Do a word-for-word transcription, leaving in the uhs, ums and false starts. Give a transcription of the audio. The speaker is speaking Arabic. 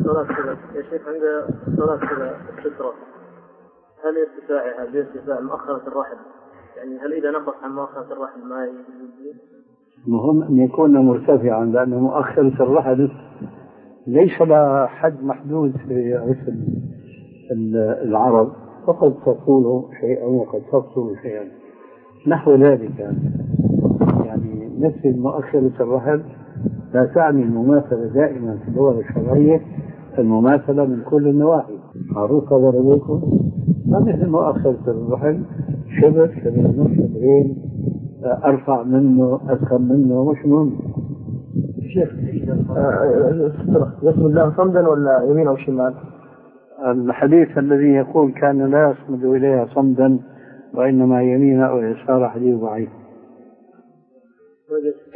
الصلاة كذا يا شيخ، عند الصلاة كذا السترة، هل ارتفاعها بارتفاع مؤخرة الرحل؟ يعني هل إذا نقص عن مؤخرة الرحل ما يجوز؟ مهم أن يكون مرتفعا، لأن مؤخرة الرحل ليس لها حد محدود في عرف العرب، فقد تطول شيئا وقد تقصر شيئا نحو ذلك. يعني مثل مؤخرة الرحل لا تعني المماثلة دائما في اللغة الشرعية المماثلة من كل النواحي. معروف هذا لديكم؟ مثل مؤخرة الرحل شبر شبر نص شبرين، أرفع منه أسخن منه، مش مهم. شيخ يصمد له صمدا ولا يمين أو شمال؟ الحديث الذي يقول كان لا يصمد إليها صمدا وإنما يمين أو يسار حديث ضعيف.